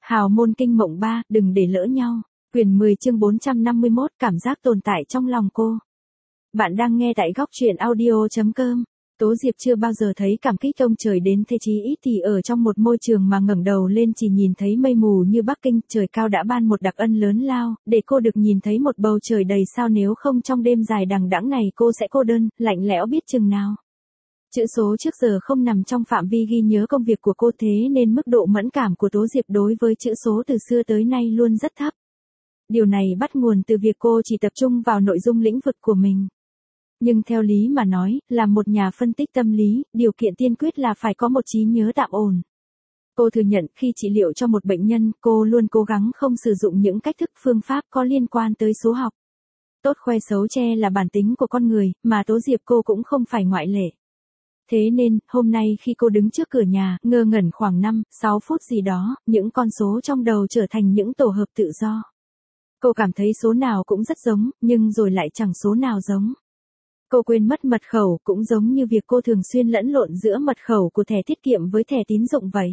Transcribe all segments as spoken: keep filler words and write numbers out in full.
Hào môn kinh mộng ba, đừng để lỡ nhau. Quyển mười chương bốn trăm năm mươi mốt, cảm giác tồn tại trong lòng cô. Bạn đang nghe tại góc truyện audio chấm com. Tố Diệp chưa bao giờ thấy cảm kích ông trời đến thế, chí ít thì ở trong một môi trường mà ngẩng đầu lên chỉ nhìn thấy mây mù như Bắc Kinh, trời cao đã ban một đặc ân lớn lao, để cô được nhìn thấy một bầu trời đầy sao, nếu không trong đêm dài đằng đẵng này cô sẽ cô đơn, lạnh lẽo biết chừng nào. Chữ số trước giờ không nằm trong phạm vi ghi nhớ công việc của cô, thế nên mức độ mẫn cảm của Tố Diệp đối với chữ số từ xưa tới nay luôn rất thấp. Điều này bắt nguồn từ việc cô chỉ tập trung vào nội dung lĩnh vực của mình. Nhưng theo lý mà nói, là một nhà phân tích tâm lý, điều kiện tiên quyết là phải có một trí nhớ tạm ổn. Cô thừa nhận khi trị liệu cho một bệnh nhân, cô luôn cố gắng không sử dụng những cách thức phương pháp có liên quan tới số học. Tốt khoe xấu che là bản tính của con người, mà Tố Diệp cô cũng không phải ngoại lệ. Thế nên, hôm nay khi cô đứng trước cửa nhà, ngơ ngẩn khoảng năm, sáu phút gì đó, những con số trong đầu trở thành những tổ hợp tự do. Cô cảm thấy số nào cũng rất giống, nhưng rồi lại chẳng số nào giống. Cô quên mất mật khẩu, cũng giống như việc cô thường xuyên lẫn lộn giữa mật khẩu của thẻ tiết kiệm với thẻ tín dụng vậy.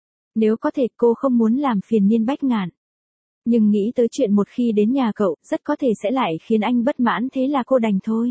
Nếu có thể cô không muốn làm phiền Niên Bách Ngạn. Nhưng nghĩ tới chuyện một khi đến nhà cậu, rất có thể sẽ lại khiến anh bất mãn, thế là cô đành thôi.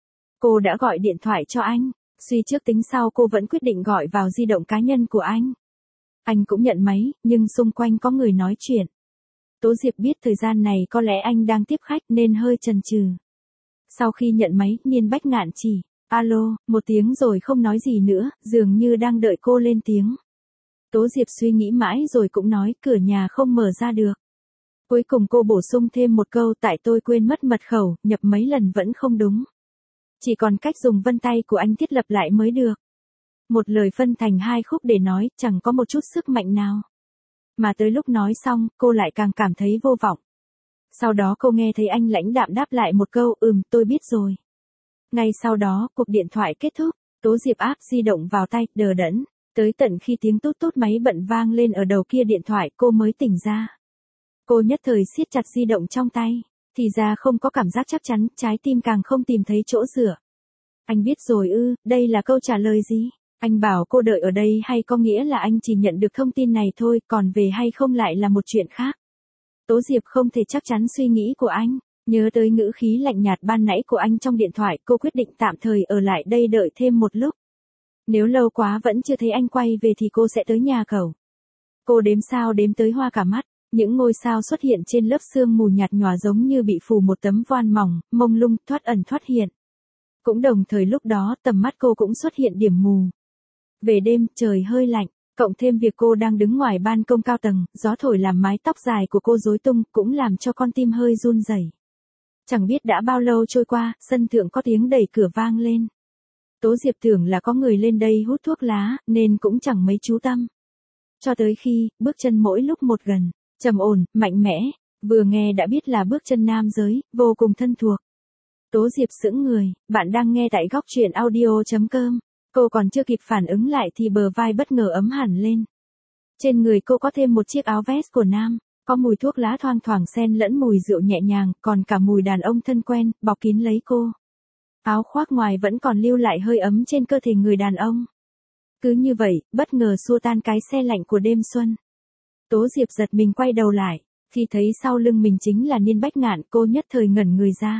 Cô đã gọi điện thoại cho anh. Suy trước tính sau, cô vẫn quyết định gọi vào di động cá nhân của anh. Anh cũng nhận máy, nhưng xung quanh có người nói chuyện. Tố Diệp biết thời gian này có lẽ anh đang tiếp khách nên hơi chần chừ. Sau khi nhận máy, Niên Bách Ngạn chỉ, alo, một tiếng rồi không nói gì nữa, dường như đang đợi cô lên tiếng. Tố Diệp suy nghĩ mãi rồi cũng nói, cửa nhà không mở ra được. Cuối cùng cô bổ sung thêm một câu, tại tôi quên mất mật khẩu, nhập mấy lần vẫn không đúng. Chỉ còn cách dùng vân tay của anh thiết lập lại mới được. Một lời phân thành hai khúc để nói, chẳng có một chút sức mạnh nào. Mà tới lúc nói xong, cô lại càng cảm thấy vô vọng. Sau đó cô nghe thấy anh lãnh đạm đáp lại một câu, ừm, tôi biết rồi. Ngay sau đó, cuộc điện thoại kết thúc, Tố Diệp áp di động vào tay, đờ đẫn. Tới tận khi tiếng tút tút máy bận vang lên ở đầu kia điện thoại, cô mới tỉnh ra. Cô nhất thời siết chặt di động trong tay. Thì ra không có cảm giác chắc chắn, trái tim càng không tìm thấy chỗ dựa. Anh biết rồi ư, đây là câu trả lời gì? Anh bảo cô đợi ở đây hay có nghĩa là anh chỉ nhận được thông tin này thôi, còn về hay không lại là một chuyện khác. Tố Diệp không thể chắc chắn suy nghĩ của anh, nhớ tới ngữ khí lạnh nhạt ban nãy của anh trong điện thoại, cô quyết định tạm thời ở lại đây đợi thêm một lúc. Nếu lâu quá vẫn chưa thấy anh quay về thì cô sẽ tới nhà cậu. Cô đếm sao đếm tới hoa cả mắt. Những ngôi sao xuất hiện trên lớp sương mù nhạt nhòa giống như bị phủ một tấm voan mỏng, mông lung, thoát ẩn thoát hiện. Cũng đồng thời lúc đó tầm mắt cô cũng xuất hiện điểm mù. Về đêm, trời hơi lạnh, cộng thêm việc cô đang đứng ngoài ban công cao tầng, gió thổi làm mái tóc dài của cô rối tung, cũng làm cho con tim hơi run rẩy. Chẳng biết đã bao lâu trôi qua, sân thượng có tiếng đẩy cửa vang lên. Tố Diệp tưởng là có người lên đây hút thuốc lá, nên cũng chẳng mấy chú tâm. Cho tới khi, bước chân mỗi lúc một gần. Trầm ổn, mạnh mẽ, vừa nghe đã biết là bước chân nam giới, vô cùng thân thuộc. Tố Diệp sững người, bạn đang nghe tại góc truyện audio chấm com. Cô còn chưa kịp phản ứng lại thì bờ vai bất ngờ ấm hẳn lên. Trên người cô có thêm một chiếc áo vest của nam, có mùi thuốc lá thoang thoảng xen lẫn mùi rượu nhẹ nhàng, còn cả mùi đàn ông thân quen, bọc kín lấy cô. Áo khoác ngoài vẫn còn lưu lại hơi ấm trên cơ thể người đàn ông. Cứ như vậy, bất ngờ xua tan cái se lạnh của đêm xuân. Tố Diệp giật mình quay đầu lại, khi thấy sau lưng mình chính là Niên Bách Ngạn, cô nhất thời ngẩn người ra.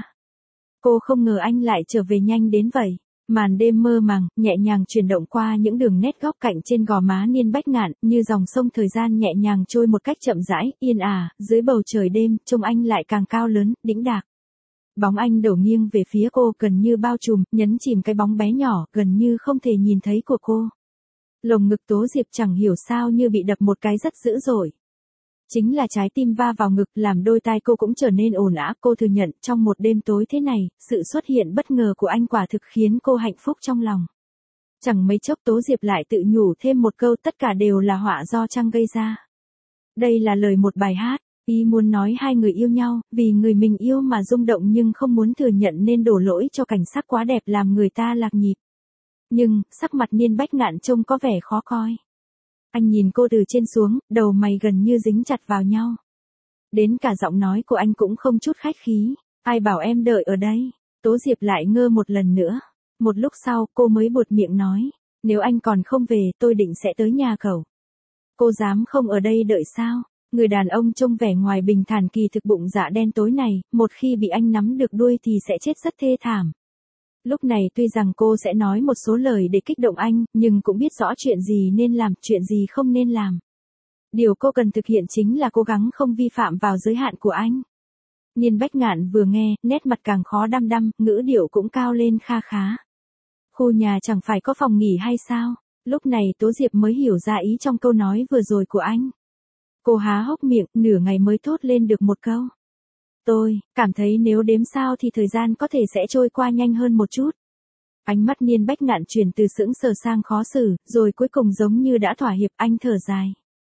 Cô không ngờ anh lại trở về nhanh đến vậy. Màn đêm mơ màng, nhẹ nhàng chuyển động qua những đường nét góc cạnh trên gò má Niên Bách Ngạn, như dòng sông thời gian nhẹ nhàng trôi một cách chậm rãi, yên ả, dưới bầu trời đêm, trông anh lại càng cao lớn, đĩnh đạc. Bóng anh đổ nghiêng về phía cô, gần như bao trùm, nhấn chìm cái bóng bé nhỏ, gần như không thể nhìn thấy của cô. Lồng ngực Tố Diệp chẳng hiểu sao như bị đập một cái rất dữ dội. Chính là trái tim va vào ngực, làm đôi tai cô cũng trở nên ồn ào. Cô thừa nhận, trong một đêm tối thế này, sự xuất hiện bất ngờ của anh quả thực khiến cô hạnh phúc trong lòng. Chẳng mấy chốc Tố Diệp lại tự nhủ thêm một câu, tất cả đều là họa do trăng gây ra. Đây là lời một bài hát, ý muốn nói hai người yêu nhau, vì người mình yêu mà rung động nhưng không muốn thừa nhận nên đổ lỗi cho cảnh sắc quá đẹp làm người ta lạc nhịp. Nhưng, sắc mặt Niên Bách Ngạn trông có vẻ khó coi. Anh nhìn cô từ trên xuống, đầu mày gần như dính chặt vào nhau. Đến cả giọng nói của anh cũng không chút khách khí. Ai bảo em đợi ở đây? Tố Diệp lại ngơ một lần nữa. Một lúc sau, cô mới buột miệng nói. Nếu anh còn không về, tôi định sẽ tới nhà cậu. Cô dám không ở đây đợi sao? Người đàn ông trông vẻ ngoài bình thản kỳ thực bụng dạ đen tối này, một khi bị anh nắm được đuôi thì sẽ chết rất thê thảm. Lúc này tuy rằng cô sẽ nói một số lời để kích động anh, nhưng cũng biết rõ chuyện gì nên làm, chuyện gì không nên làm. Điều cô cần thực hiện chính là cố gắng không vi phạm vào giới hạn của anh. Niên Bách Ngạn vừa nghe, nét mặt càng khó đăm đăm, ngữ điệu cũng cao lên kha khá. Khu nhà chẳng phải có phòng nghỉ hay sao? Lúc này Tố Diệp mới hiểu ra ý trong câu nói vừa rồi của anh. Cô há hốc miệng, nửa ngày mới thốt lên được một câu. Tôi, cảm thấy nếu đếm sao thì thời gian có thể sẽ trôi qua nhanh hơn một chút. Ánh mắt Niên Bách Ngạn chuyển từ sững sờ sang khó xử, rồi cuối cùng giống như đã thỏa hiệp, anh thở dài.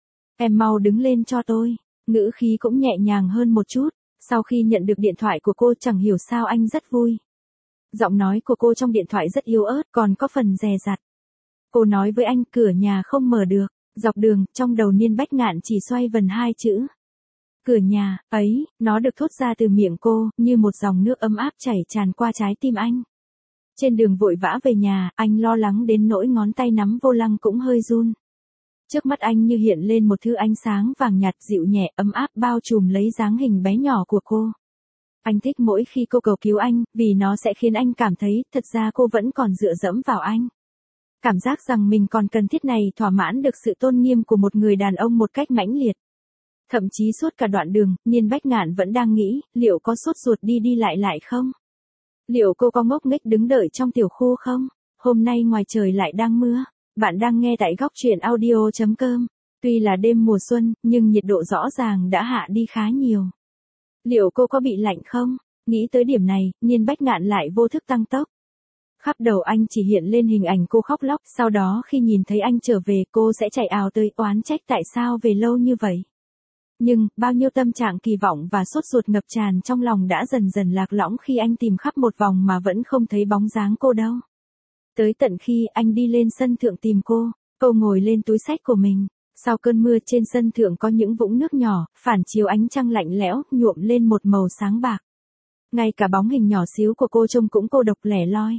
Em mau đứng lên cho tôi. Ngữ khí cũng nhẹ nhàng hơn một chút. Sau khi nhận được điện thoại của cô chẳng hiểu sao anh rất vui. Giọng nói của cô trong điện thoại rất yếu ớt, còn có phần dè dặt. Cô nói với anh cửa nhà không mở được. Dọc đường, trong đầu Niên Bách Ngạn chỉ xoay vần hai chữ. Cửa nhà, ấy, nó được thốt ra từ miệng cô, như một dòng nước ấm áp chảy tràn qua trái tim anh. Trên đường vội vã về nhà, anh lo lắng đến nỗi ngón tay nắm vô lăng cũng hơi run. Trước mắt anh như hiện lên một thứ ánh sáng vàng nhạt dịu nhẹ ấm áp bao trùm lấy dáng hình bé nhỏ của cô. Anh thích mỗi khi cô cầu cứu anh, vì nó sẽ khiến anh cảm thấy thật ra cô vẫn còn dựa dẫm vào anh. Cảm giác rằng mình còn cần thiết này thỏa mãn được sự tôn nghiêm của một người đàn ông một cách mãnh liệt. Thậm chí suốt cả đoạn đường, Niên Bách Ngạn vẫn đang nghĩ, liệu có sốt ruột đi đi lại lại không? Liệu cô có ngốc nghếch đứng đợi trong tiểu khu không? Hôm nay ngoài trời lại đang mưa. Bạn đang nghe tại góc truyện audio chấm com. Tuy là đêm mùa xuân, nhưng nhiệt độ rõ ràng đã hạ đi khá nhiều. Liệu cô có bị lạnh không? Nghĩ tới điểm này, Niên Bách Ngạn lại vô thức tăng tốc. Khắp đầu anh chỉ hiện lên hình ảnh cô khóc lóc, sau đó khi nhìn thấy anh trở về cô sẽ chạy ào tới oán trách tại sao về lâu như vậy. Nhưng, bao nhiêu tâm trạng kỳ vọng và sốt ruột ngập tràn trong lòng đã dần dần lạc lõng khi anh tìm khắp một vòng mà vẫn không thấy bóng dáng cô đâu. Tới tận khi anh đi lên sân thượng tìm cô, cô ngồi lên túi xách của mình. Sau cơn mưa trên sân thượng có những vũng nước nhỏ, phản chiếu ánh trăng lạnh lẽo, nhuộm lên một màu sáng bạc. Ngay cả bóng hình nhỏ xíu của cô trông cũng cô độc lẻ loi.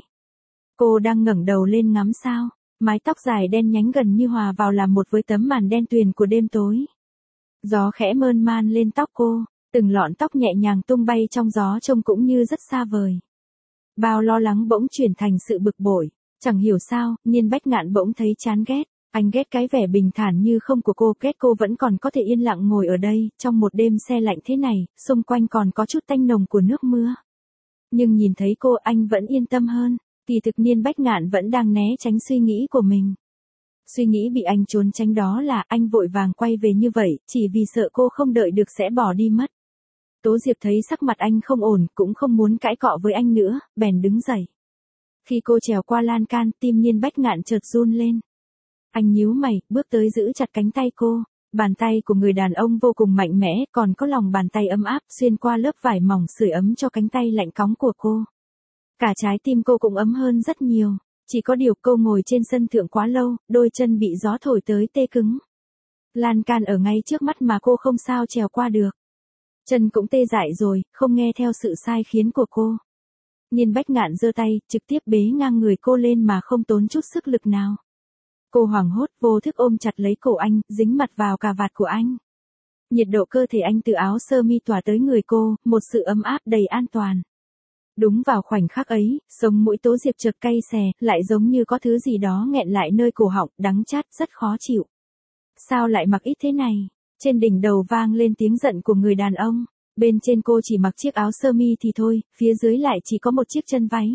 Cô đang ngẩng đầu lên ngắm sao, mái tóc dài đen nhánh gần như hòa vào làm một với tấm màn đen tuyền của đêm tối. Gió khẽ mơn man lên tóc cô, từng lọn tóc nhẹ nhàng tung bay trong gió trông cũng như rất xa vời. Bao lo lắng bỗng chuyển thành sự bực bội, chẳng hiểu sao, Niên Bách Ngạn bỗng thấy chán ghét. Anh ghét cái vẻ bình thản như không của cô, ghét cô vẫn còn có thể yên lặng ngồi ở đây, trong một đêm se lạnh thế này, xung quanh còn có chút tanh nồng của nước mưa. Nhưng nhìn thấy cô anh vẫn yên tâm hơn, kỳ thực Niên Bách Ngạn vẫn đang né tránh suy nghĩ của mình. Suy nghĩ bị anh trốn tránh đó là anh vội vàng quay về như vậy, chỉ vì sợ cô không đợi được sẽ bỏ đi mất. Tố Diệp thấy sắc mặt anh không ổn, cũng không muốn cãi cọ với anh nữa, bèn đứng dậy. Khi cô trèo qua lan can, tim Niên Bách Ngạn chợt run lên. Anh nhíu mày, bước tới giữ chặt cánh tay cô. Bàn tay của người đàn ông vô cùng mạnh mẽ, còn có lòng bàn tay ấm áp xuyên qua lớp vải mỏng sưởi ấm cho cánh tay lạnh cóng của cô. Cả trái tim cô cũng ấm hơn rất nhiều. Chỉ có điều cô ngồi trên sân thượng quá lâu, đôi chân bị gió thổi tới tê cứng. Lan can ở ngay trước mắt mà cô không sao trèo qua được. Chân cũng tê dại rồi, không nghe theo sự sai khiến của cô. Niên Bách Ngạn giơ tay, trực tiếp bế ngang người cô lên mà không tốn chút sức lực nào. Cô hoảng hốt, vô thức ôm chặt lấy cổ anh, dính mặt vào cà vạt của anh. Nhiệt độ cơ thể anh từ áo sơ mi tỏa tới người cô, một sự ấm áp đầy an toàn. Đúng vào khoảnh khắc ấy, sống mũi Tố Diệp chợt cay xè, lại giống như có thứ gì đó nghẹn lại nơi cổ họng, đắng chát, rất khó chịu. Sao lại mặc ít thế này? Trên đỉnh đầu vang lên tiếng giận của người đàn ông. Bên trên cô chỉ mặc chiếc áo sơ mi thì thôi, phía dưới lại chỉ có một chiếc chân váy.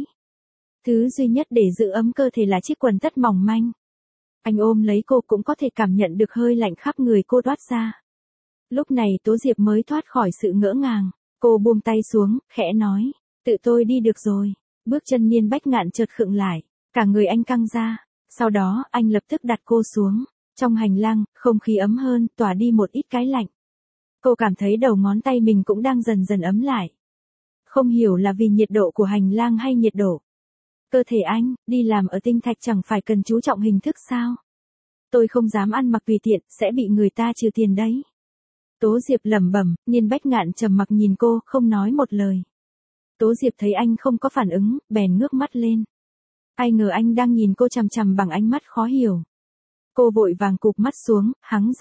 Thứ duy nhất để giữ ấm cơ thể là chiếc quần tất mỏng manh. Anh ôm lấy cô cũng có thể cảm nhận được hơi lạnh khắp người cô toát ra. Lúc này Tố Diệp mới thoát khỏi sự ngỡ ngàng. Cô buông tay xuống, khẽ nói. Tự tôi đi được rồi. Bước chân Niên Bách Ngạn chợt khựng lại. Cả người anh căng ra. Sau đó, anh lập tức đặt cô xuống. Trong hành lang, không khí ấm hơn, tỏa đi một ít cái lạnh. Cô cảm thấy đầu ngón tay mình cũng đang dần dần ấm lại. Không hiểu là vì nhiệt độ của hành lang hay nhiệt độ. Cơ thể anh, đi làm ở tinh thạch chẳng phải cần chú trọng hình thức sao? Tôi không dám ăn mặc tùy tiện, sẽ bị người ta trừ tiền đấy. Tố Diệp lẩm bẩm, Niên Bách Ngạn trầm mặc nhìn cô, không nói một lời. Tố Diệp thấy anh không có phản ứng, bèn ngước mắt lên. Ai ngờ anh đang nhìn cô chằm chằm bằng ánh mắt khó hiểu. Cô vội vàng cụp mắt xuống, hắng giọng,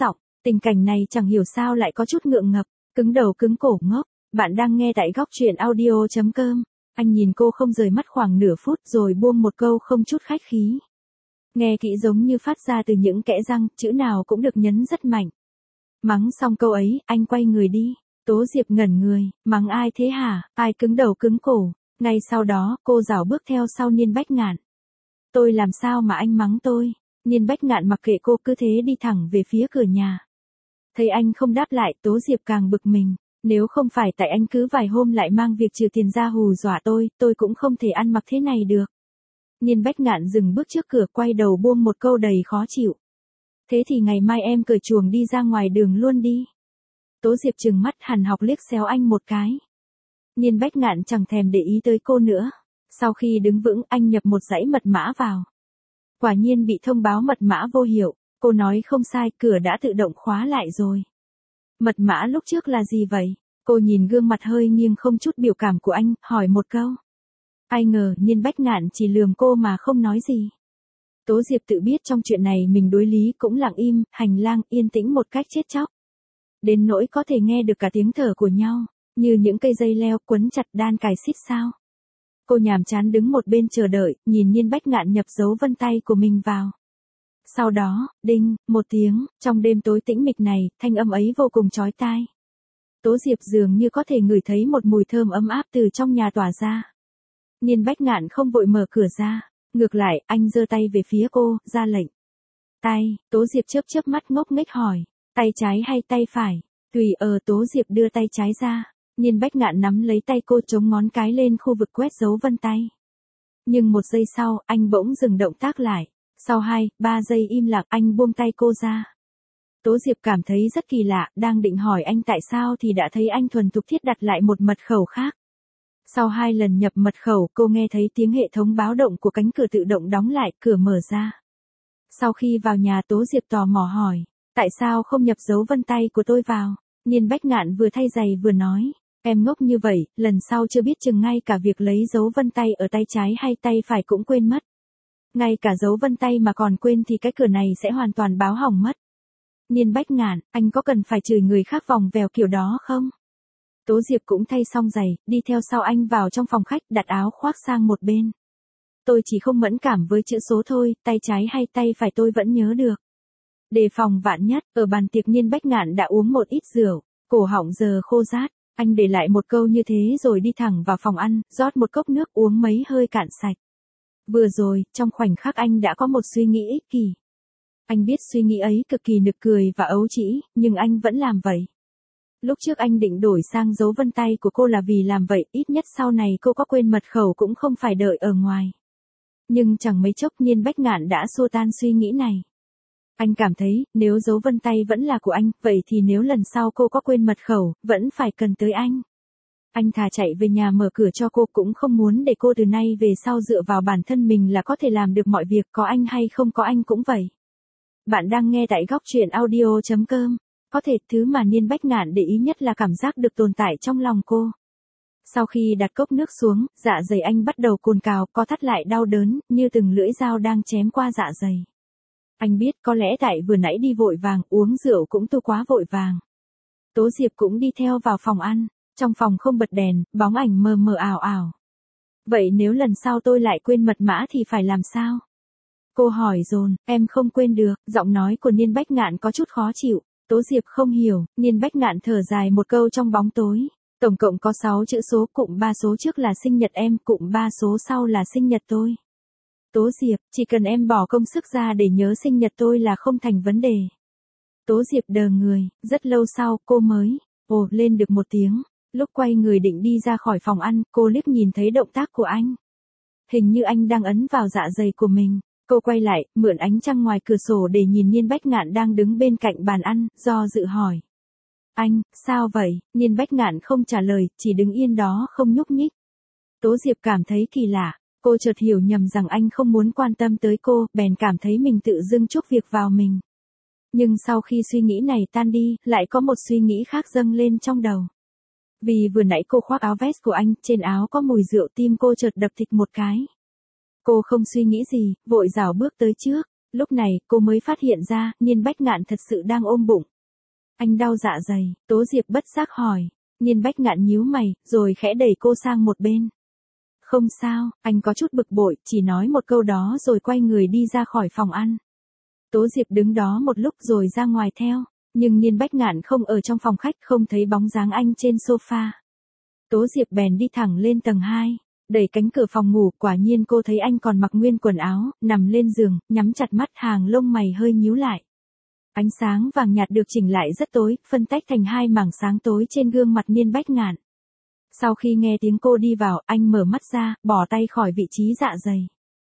Tình cảnh này chẳng hiểu sao lại có chút ngượng ngập, cứng đầu cứng cổ ngốc. Bạn đang nghe tại góc truyện audio.com. Anh nhìn cô không rời mắt khoảng nửa phút rồi buông một câu không chút khách khí. Nghe kỹ giống như phát ra từ những kẽ răng, chữ nào cũng được nhấn rất mạnh. Mắng xong câu ấy, anh quay người đi. Tố Diệp ngẩn người, mắng ai thế hả, ai cứng đầu cứng cổ. Ngay sau đó, cô rảo bước theo sau Niên Bách Ngạn. Tôi làm sao mà anh mắng tôi? Niên Bách Ngạn mặc kệ cô cứ thế đi thẳng về phía cửa nhà. Thấy anh không đáp lại, Tố Diệp càng bực mình. Nếu không phải tại anh cứ vài hôm lại mang việc trừ tiền ra hù dọa tôi, tôi cũng không thể ăn mặc thế này được. Niên Bách Ngạn dừng bước trước cửa, quay đầu buông một câu đầy khó chịu. Thế thì ngày mai em cởi chuồng đi ra ngoài đường luôn đi. Tố Diệp trừng mắt hằn học liếc xéo anh một cái. Niên Bách Ngạn chẳng thèm để ý tới cô nữa. Sau khi đứng vững, anh nhập một dãy mật mã vào. Quả nhiên bị thông báo mật mã vô hiệu. Cô nói không sai, cửa đã tự động khóa lại rồi. Mật mã lúc trước là gì vậy? Cô nhìn gương mặt hơi nghiêng không chút biểu cảm của anh, hỏi một câu. Ai ngờ, Niên Bách Ngạn chỉ lườm cô mà không nói gì. Tố Diệp tự biết trong chuyện này mình đối lý cũng lặng im, hành lang yên tĩnh một cách chết chóc. Đến nỗi có thể nghe được cả tiếng thở của nhau, như những cây dây leo quấn chặt đan cài xít sao. Cô nhàm chán đứng một bên chờ đợi, nhìn Niên Bách Ngạn nhập dấu vân tay của mình vào. Sau đó, đinh, một tiếng, trong đêm tối tĩnh mịch này, thanh âm ấy vô cùng chói tai. Tố Diệp dường như có thể ngửi thấy một mùi thơm ấm áp từ trong nhà tỏa ra. Niên Bách Ngạn không vội mở cửa ra, ngược lại, anh giơ tay về phía cô, ra lệnh. Tay, Tố Diệp chớp chớp mắt ngốc nghếch hỏi, tay trái hay tay phải? Tùy ở Tố Diệp đưa tay trái ra, Niên Bách Ngạn nắm lấy tay cô chống ngón cái lên khu vực quét dấu vân tay. Nhưng một giây sau, anh bỗng dừng động tác lại. Sau hai, ba giây im lặng, anh buông tay cô ra. Tố Diệp cảm thấy rất kỳ lạ, đang định hỏi anh tại sao thì đã thấy anh thuần thục thiết đặt lại một mật khẩu khác. Sau hai lần nhập mật khẩu, cô nghe thấy tiếng hệ thống báo động của cánh cửa tự động đóng lại, cửa mở ra. Sau khi vào nhà, Tố Diệp tò mò hỏi, tại sao không nhập dấu vân tay của tôi vào? Niên Bách Ngạn vừa thay giày vừa nói, em ngốc như vậy, lần sau chưa biết chừng ngay cả việc lấy dấu vân tay ở tay trái hay tay phải cũng quên mất. Ngay cả dấu vân tay mà còn quên thì cái cửa này sẽ hoàn toàn báo hỏng mất. Niên Bách Ngạn, anh có cần phải chửi người khác vòng vèo kiểu đó không? Tố Diệp cũng thay xong giày, đi theo sau anh vào trong phòng khách, đặt áo khoác sang một bên. Tôi chỉ không mẫn cảm với chữ số thôi, tay trái hay tay phải tôi vẫn nhớ được. Đề phòng vạn nhất, ở bàn tiệc Niên Bách Ngạn đã uống một ít rượu, cổ họng giờ khô rát. Anh để lại một câu như thế rồi đi thẳng vào phòng ăn, rót một cốc nước uống mấy hơi cạn sạch. Vừa rồi, trong khoảnh khắc anh đã có một suy nghĩ ích kỷ. Anh biết suy nghĩ ấy cực kỳ nực cười và ấu trĩ, nhưng anh vẫn làm vậy. Lúc trước anh định đổi sang dấu vân tay của cô là vì làm vậy, ít nhất sau này cô có quên mật khẩu cũng không phải đợi ở ngoài. Nhưng chẳng mấy chốc Niên Bách Ngạn đã xua tan suy nghĩ này. Anh cảm thấy, nếu dấu vân tay vẫn là của anh, vậy thì nếu lần sau cô có quên mật khẩu, vẫn phải cần tới anh. Anh thà chạy về nhà mở cửa cho cô cũng không muốn để cô từ nay về sau dựa vào bản thân mình là có thể làm được mọi việc, có anh hay không có anh cũng vậy. Bạn đang nghe tại góc truyện audio.com. Có thể thứ mà Niên Bách Ngạn để ý nhất là cảm giác được tồn tại trong lòng cô. Sau khi đặt cốc nước xuống, dạ dày anh bắt đầu cồn cào, co thắt lại đau đớn, như từng lưỡi dao đang chém qua dạ dày. Anh biết có lẽ tại vừa nãy đi vội vàng, uống rượu cũng tu quá vội vàng. Tố Diệp cũng đi theo vào phòng ăn. Trong phòng không bật đèn, bóng ảnh mờ mờ ảo ảo. Vậy nếu lần sau tôi lại quên mật mã thì phải làm sao? Cô hỏi dồn, em không quên được, giọng nói của Niên Bách Ngạn có chút khó chịu. Tố Diệp không hiểu, Niên Bách Ngạn thở dài một câu trong bóng tối. Tổng cộng có sáu chữ số, cụm ba số trước là sinh nhật em, cụm ba số sau là sinh nhật tôi. Tố Diệp, chỉ cần em bỏ công sức ra để nhớ sinh nhật tôi là không thành vấn đề. Tố Diệp đờ người, rất lâu sau cô mới, ồ, lên được một tiếng. Lúc quay người định đi ra khỏi phòng ăn, cô liếc nhìn thấy động tác của anh. Hình như anh đang ấn vào dạ dày của mình. Cô quay lại, mượn ánh trăng ngoài cửa sổ để nhìn Niên Bách Ngạn đang đứng bên cạnh bàn ăn, do dự hỏi. Anh, sao vậy? Niên Bách Ngạn không trả lời, chỉ đứng yên đó không nhúc nhích. Tố Diệp cảm thấy kỳ lạ, cô chợt hiểu nhầm rằng anh không muốn quan tâm tới cô, bèn cảm thấy mình tự dưng chuốc việc vào mình. Nhưng sau khi suy nghĩ này tan đi, lại có một suy nghĩ khác dâng lên trong đầu. Vì vừa nãy cô khoác áo vest của anh, trên áo có mùi rượu, tim cô chợt đập thịch một cái. Cô không suy nghĩ gì, vội rảo bước tới trước. Lúc này, cô mới phát hiện ra, Niên Bách Ngạn thật sự đang ôm bụng. Anh đau dạ dày, Tố Diệp bất giác hỏi. Niên Bách Ngạn nhíu mày, rồi khẽ đẩy cô sang một bên. Không sao, anh có chút bực bội, chỉ nói một câu đó rồi quay người đi ra khỏi phòng ăn. Tố Diệp đứng đó một lúc rồi ra ngoài theo, nhưng Niên Bách Ngạn không ở trong phòng khách, không thấy bóng dáng anh trên sofa. Tố Diệp bèn đi thẳng lên tầng hai, đẩy cánh cửa phòng ngủ, quả nhiên cô thấy anh còn mặc nguyên quần áo, nằm lên giường, nhắm chặt mắt, hàng lông mày hơi nhíu lại. Ánh sáng vàng nhạt được chỉnh lại rất tối, phân tách thành hai mảng sáng tối trên gương mặt Niên Bách Ngạn. Sau khi nghe tiếng cô đi vào, anh mở mắt ra, bỏ tay khỏi vị trí dạ dày.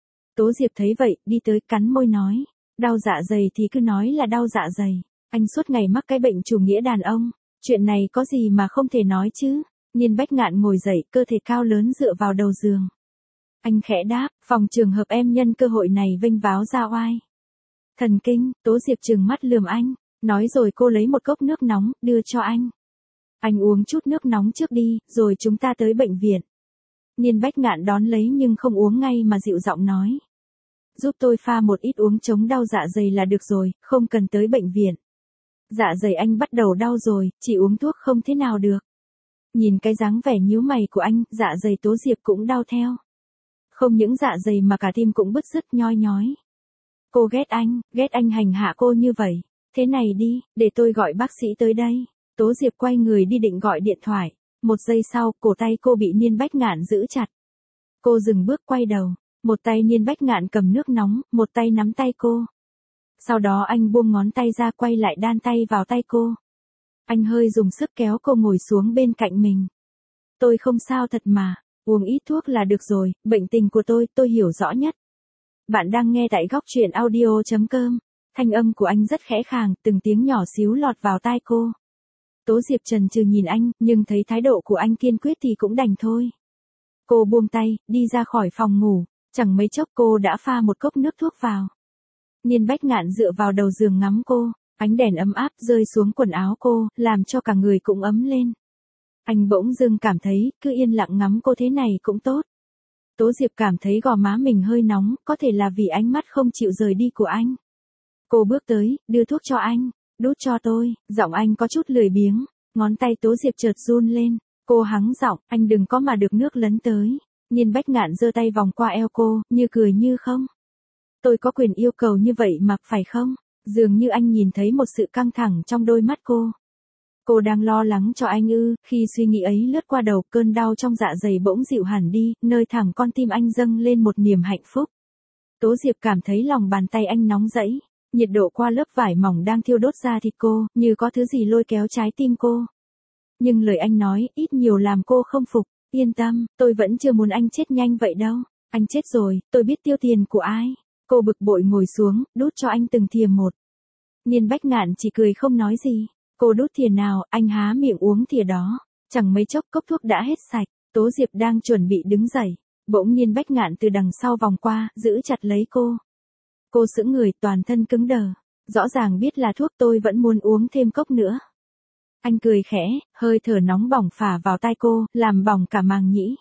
Tố Diệp thấy vậy, đi tới cắn môi nói, đau dạ dày thì cứ nói là đau dạ dày, anh suốt ngày mắc cái bệnh chủ nghĩa đàn ông, chuyện này có gì mà không thể nói chứ. Niên Bách Ngạn ngồi dậy, cơ thể cao lớn dựa vào đầu giường. Anh khẽ đáp, phòng trường hợp em nhân cơ hội này vênh váo ra oai. Thần kinh, Tố Diệp trừng mắt lườm anh, nói rồi cô lấy một cốc nước nóng, đưa cho anh. Anh uống chút nước nóng trước đi, rồi chúng ta tới bệnh viện. Niên Bách Ngạn đón lấy nhưng không uống ngay mà dịu giọng nói. Giúp tôi pha một ít uống chống đau dạ dày là được rồi, không cần tới bệnh viện. Dạ dày anh bắt đầu đau rồi, chỉ uống thuốc không thế nào được. Nhìn cái dáng vẻ nhíu mày của anh, dạ dày Tố Diệp cũng đau theo. Không những dạ dày mà cả tim cũng bứt rứt nhoi nhói. Cô ghét anh, ghét anh hành hạ cô như vậy. Thế này đi, để tôi gọi bác sĩ tới đây. Tố Diệp quay người đi định gọi điện thoại. Một giây sau, cổ tay cô bị Niên Bách Ngạn giữ chặt. Cô dừng bước quay đầu. Một tay Niên Bách Ngạn cầm nước nóng, một tay nắm tay cô. Sau đó anh buông ngón tay ra, quay lại đan tay vào tay cô. Anh hơi dùng sức kéo cô ngồi xuống bên cạnh mình. Tôi không sao thật mà, uống ít thuốc là được rồi, bệnh tình của tôi, tôi hiểu rõ nhất. Bạn đang nghe tại góc truyện audio chấm com. Thanh âm của anh rất khẽ khàng, từng tiếng nhỏ xíu lọt vào tai cô. Tố Diệp chần chừ nhìn anh, nhưng thấy thái độ của anh kiên quyết thì cũng đành thôi. Cô buông tay, đi ra khỏi phòng ngủ, chẳng mấy chốc cô đã pha một cốc nước thuốc vào. Niên Bách Ngạn dựa vào đầu giường ngắm cô. Ánh đèn ấm áp rơi xuống quần áo cô, làm cho cả người cũng ấm lên. Anh bỗng dưng cảm thấy, cứ yên lặng ngắm cô thế này cũng tốt. Tố Diệp cảm thấy gò má mình hơi nóng, có thể là vì ánh mắt không chịu rời đi của anh. Cô bước tới, đưa thuốc cho anh, đút cho tôi, giọng anh có chút lười biếng, ngón tay Tố Diệp chợt run lên, cô hắng giọng, anh đừng có mà được nước lấn tới. Niên Bách Ngạn giơ tay vòng qua eo cô, như cười như không. Tôi có quyền yêu cầu như vậy mà, phải không? Dường như anh nhìn thấy một sự căng thẳng trong đôi mắt cô. Cô đang lo lắng cho anh ư, khi suy nghĩ ấy lướt qua đầu, cơn đau trong dạ dày bỗng dịu hẳn đi, nơi thẳng con tim anh dâng lên một niềm hạnh phúc. Tố Diệp cảm thấy lòng bàn tay anh nóng rẫy, nhiệt độ qua lớp vải mỏng đang thiêu đốt da thịt cô, như có thứ gì lôi kéo trái tim cô. Nhưng lời anh nói, ít nhiều làm cô không phục, yên tâm, tôi vẫn chưa muốn anh chết nhanh vậy đâu, anh chết rồi, tôi biết tiêu tiền của ai. Cô bực bội ngồi xuống, đút cho anh từng thìa một. Niên Bách Ngạn chỉ cười không nói gì. Cô đút thìa nào, anh há miệng uống thìa đó. Chẳng mấy chốc cốc thuốc đã hết sạch. Tố Diệp đang chuẩn bị đứng dậy. Bỗng Niên Bách Ngạn từ đằng sau vòng qua, giữ chặt lấy cô. Cô sững người, toàn thân cứng đờ. Rõ ràng biết là thuốc, tôi vẫn muốn uống thêm cốc nữa. Anh cười khẽ, hơi thở nóng bỏng phả vào tai cô, làm bỏng cả màng nhĩ.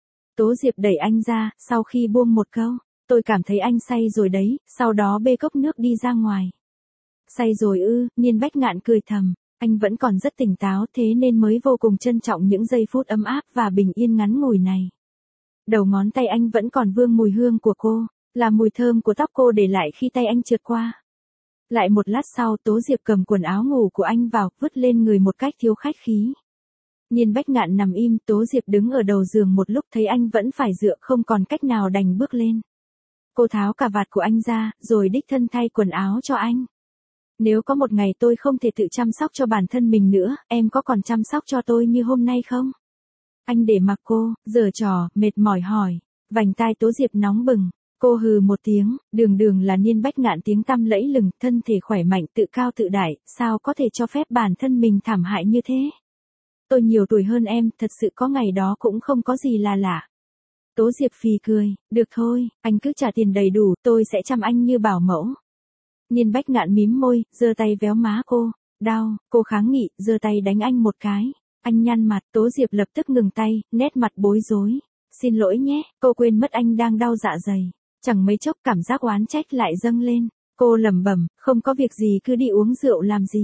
Tố Diệp đẩy anh ra, sau khi buông một câu. Tôi cảm thấy anh say rồi đấy, sau đó bê cốc nước đi ra ngoài. Say rồi ư, Niên Bách Ngạn cười thầm, anh vẫn còn rất tỉnh táo, thế nên mới vô cùng trân trọng những giây phút ấm áp và bình yên ngắn ngủi này. Đầu ngón tay anh vẫn còn vương mùi hương của cô, là mùi thơm của tóc cô để lại khi tay anh trượt qua. Lại một lát sau, Tố Diệp cầm quần áo ngủ của anh vào, vứt lên người một cách thiếu khách khí. Niên Bách Ngạn nằm im, Tố Diệp đứng ở đầu giường một lúc, thấy anh vẫn phải dựa, không còn cách nào đành bước lên. Cô tháo cà vạt của anh ra, rồi đích thân thay quần áo cho anh. Nếu có một ngày tôi không thể tự chăm sóc cho bản thân mình nữa, em có còn chăm sóc cho tôi như hôm nay không? Anh để mặc cô, giở trò, mệt mỏi hỏi. Vành tai Tố Diệp nóng bừng. Cô hừ một tiếng, đường đường là Niên Bách Ngạn tiếng tăm lẫy lừng, thân thể khỏe mạnh, tự cao tự đại, sao có thể cho phép bản thân mình thảm hại như thế? Tôi nhiều tuổi hơn em, thật sự có ngày đó cũng không có gì là lạ. Tố Diệp phì cười, được thôi, anh cứ trả tiền đầy đủ, tôi sẽ chăm anh như bảo mẫu. Niên Bách Ngạn mím môi, giơ tay véo má cô, đau, cô kháng nghị, giơ tay đánh anh một cái. Anh nhăn mặt, Tố Diệp lập tức ngừng tay, nét mặt bối rối. Xin lỗi nhé, cô quên mất anh đang đau dạ dày. Chẳng mấy chốc cảm giác oán trách lại dâng lên. Cô lẩm bẩm, không có việc gì cứ đi uống rượu làm gì.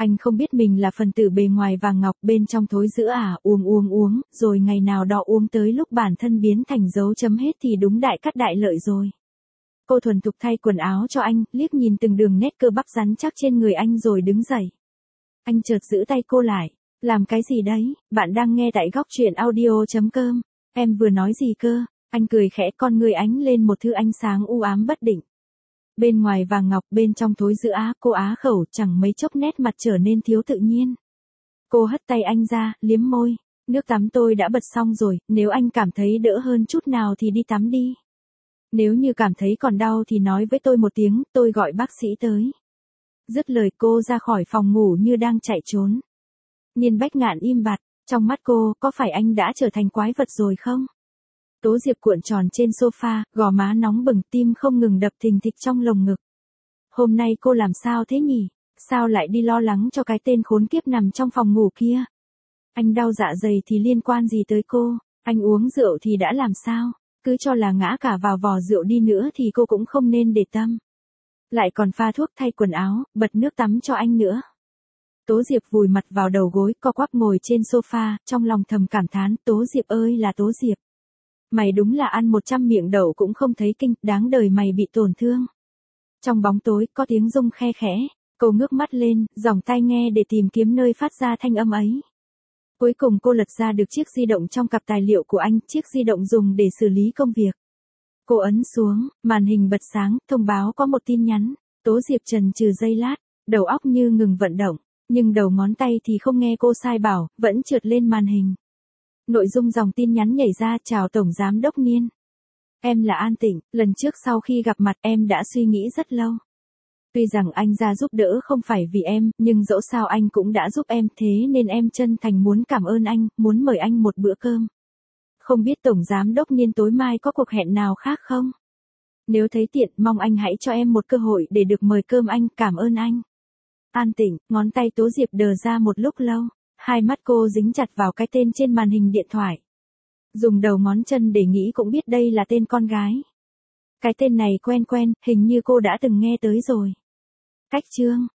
Anh không biết mình là phần tử bề ngoài vàng ngọc bên trong thối rữa à, uống uống uống, rồi ngày nào đó uống tới lúc bản thân biến thành dấu chấm hết thì đúng đại cắt đại lợi rồi. Cô thuần thục thay quần áo cho anh, liếc nhìn từng đường nét cơ bắp rắn chắc trên người anh rồi đứng dậy. Anh chợt giữ tay cô lại. Làm cái gì đấy, bạn đang nghe tại góc truyện audio.com. Em vừa nói gì cơ? Anh cười khẽ, con người ánh lên một thứ ánh sáng u ám bất định. Bên ngoài vàng ngọc, bên trong thối rữa á, cô á khẩu, chẳng mấy chốc nét mặt trở nên thiếu tự nhiên. Cô hất tay anh ra, liếm môi. Nước tắm tôi đã bật xong rồi, nếu anh cảm thấy đỡ hơn chút nào thì đi tắm đi. Nếu như cảm thấy còn đau thì nói với tôi một tiếng, tôi gọi bác sĩ tới. Dứt lời cô ra khỏi phòng ngủ như đang chạy trốn. Niên Bách Ngạn im bặt, trong mắt cô, có phải anh đã trở thành quái vật rồi không? Tố Diệp cuộn tròn trên sofa, gò má nóng bừng, tim không ngừng đập thình thịch trong lồng ngực. Hôm nay cô làm sao thế nhỉ? Sao lại đi lo lắng cho cái tên khốn kiếp nằm trong phòng ngủ kia? Anh đau dạ dày thì liên quan gì tới cô? Anh uống rượu thì đã làm sao? Cứ cho là ngã cả vào vò rượu đi nữa thì cô cũng không nên để tâm. Lại còn pha thuốc thay quần áo, bật nước tắm cho anh nữa. Tố Diệp vùi mặt vào đầu gối, co quắp ngồi trên sofa, trong lòng thầm cảm thán, Tố Diệp ơi là Tố Diệp. Mày đúng là ăn một trăm miệng đậu cũng không thấy kinh, đáng đời mày bị tổn thương. Trong bóng tối, có tiếng rung khe khẽ, cô ngước mắt lên, giòng tai nghe để tìm kiếm nơi phát ra thanh âm ấy. Cuối cùng cô lật ra được chiếc di động trong cặp tài liệu của anh, chiếc di động dùng để xử lý công việc. Cô ấn xuống, màn hình bật sáng, thông báo có một tin nhắn. Tố Diệp chần chừ giây lát, đầu óc như ngừng vận động, nhưng đầu ngón tay thì không nghe cô sai bảo, vẫn trượt lên màn hình. Nội dung dòng tin nhắn nhảy ra, chào Tổng Giám Đốc Niên. Em là An Tịnh, lần trước sau khi gặp mặt em đã suy nghĩ rất lâu. Tuy rằng anh ra giúp đỡ không phải vì em, nhưng dẫu sao anh cũng đã giúp em, thế nên em chân thành muốn cảm ơn anh, muốn mời anh một bữa cơm. Không biết Tổng Giám Đốc Niên tối mai có cuộc hẹn nào khác không? Nếu thấy tiện, mong anh hãy cho em một cơ hội để được mời cơm anh, cảm ơn anh. An Tịnh, ngón tay Tố Diệp đờ ra một lúc lâu, hai mắt cô dính chặt vào cái tên trên màn hình điện thoại. Dùng đầu ngón chân để nghĩ cũng biết đây là tên con gái. Cái tên này quen quen, hình như cô đã từng nghe tới rồi. Cách chương,